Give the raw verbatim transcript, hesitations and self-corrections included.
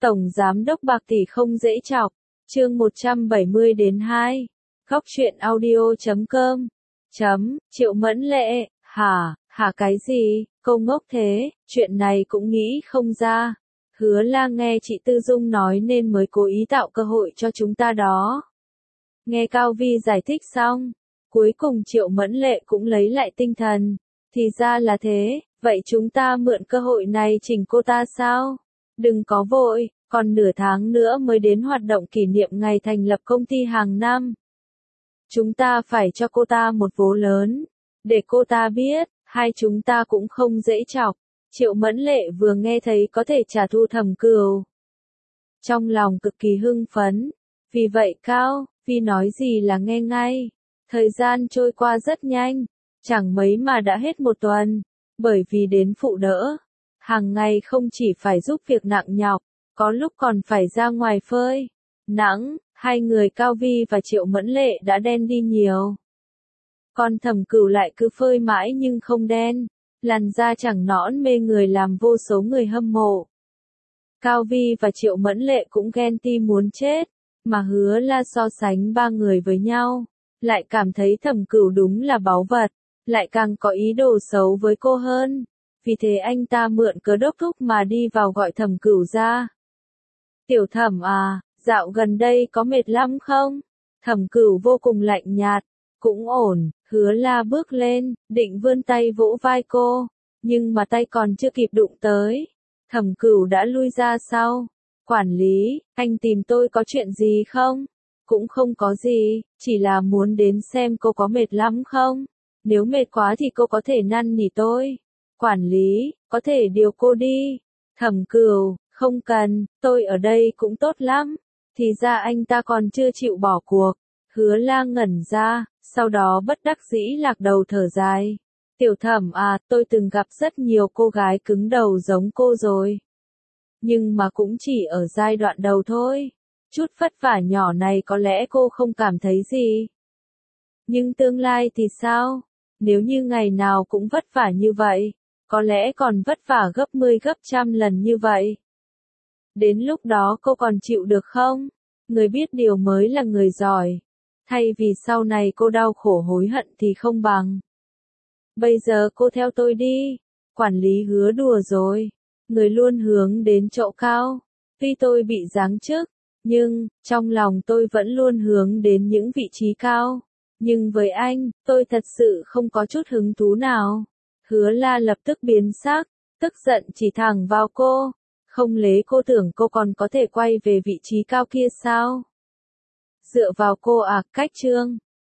Tổng Giám đốc bạc tỷ không dễ chọc. Chương một trăm bảy mươi đến hai. Góc truyện audio chấm com. Chấm, Triệu Mẫn Lệ, hả, hả cái gì, cô ngốc thế, chuyện này cũng nghĩ không ra. Hứa La nghe chị Tư Dung nói nên mới cố ý tạo cơ hội cho chúng ta đó. Nghe Cao Vi giải thích xong, cuối cùng Triệu Mẫn Lệ cũng lấy lại tinh thần. Thì ra là thế, vậy chúng ta mượn cơ hội này chỉnh cô ta sao? Đừng có vội, còn nửa tháng nữa mới đến hoạt động kỷ niệm ngày thành lập công ty hàng năm. Chúng ta phải cho cô ta một vố lớn, để cô ta biết, hai chúng ta cũng không dễ chọc. Triệu Mẫn Lệ vừa nghe thấy có thể trả thù Thẩm Cửu, trong lòng cực kỳ hưng phấn. Vì vậy Cao Vi nói gì là nghe ngay. Thời gian trôi qua rất nhanh, chẳng mấy mà đã hết một tuần, bởi vì đến phụ đỡ. Hàng ngày không chỉ phải giúp việc nặng nhọc, có lúc còn phải ra ngoài phơi nắng, hai người Cao Vi và Triệu Mẫn Lệ đã đen đi nhiều. Còn Thẩm Cửu lại cứ phơi mãi nhưng không đen, làn da chẳng nõn mê người làm vô số người hâm mộ. Cao Vi và Triệu Mẫn Lệ cũng ghen ti muốn chết, mà Hứa La so sánh ba người với nhau, lại cảm thấy Thẩm Cửu đúng là báu vật, lại càng có ý đồ xấu với cô hơn. Vì thế anh ta mượn cớ đốc thúc mà đi vào gọi Thẩm Cửu ra. Tiểu Thẩm à, dạo gần đây có mệt lắm không? Thẩm Cửu vô cùng lạnh nhạt, cũng ổn. Hứa La bước lên, định vươn tay vỗ vai cô, nhưng mà tay còn chưa kịp đụng tới, Thẩm Cửu đã lui ra sau. Quản lý, anh tìm tôi có chuyện gì không? Cũng không có gì, chỉ là muốn đến xem cô có mệt lắm không? Nếu mệt quá thì cô có thể năn nỉ tôi. Quản lý, có thể điều cô đi. Thẩm Cửu, không cần, tôi ở đây cũng tốt lắm. Thì ra anh ta còn chưa chịu bỏ cuộc. Hứa La ngẩn ra, sau đó bất đắc dĩ lạc đầu thở dài. Tiểu Thẩm à, tôi từng gặp rất nhiều cô gái cứng đầu giống cô rồi. Nhưng mà cũng chỉ ở giai đoạn đầu thôi. Chút vất vả nhỏ này có lẽ cô không cảm thấy gì. Nhưng tương lai thì sao? Nếu như ngày nào cũng vất vả như vậy, có lẽ còn vất vả gấp mười gấp trăm lần như vậy. Đến lúc đó cô còn chịu được không? Người biết điều mới là người giỏi. Thay vì sau này cô đau khổ hối hận thì không bằng. Bây giờ cô theo tôi đi. Quản lý hứa đùa rồi. Người luôn hướng đến chỗ cao. Tuy tôi bị giáng chức, nhưng, trong lòng tôi vẫn luôn hướng đến những vị trí cao. Nhưng với anh, tôi thật sự không có chút hứng thú nào. Hứa La lập tức biến sắc, tức giận chỉ thẳng vào cô. Không lẽ cô tưởng cô còn có thể quay về vị trí cao kia sao? Dựa vào cô à, cách chương.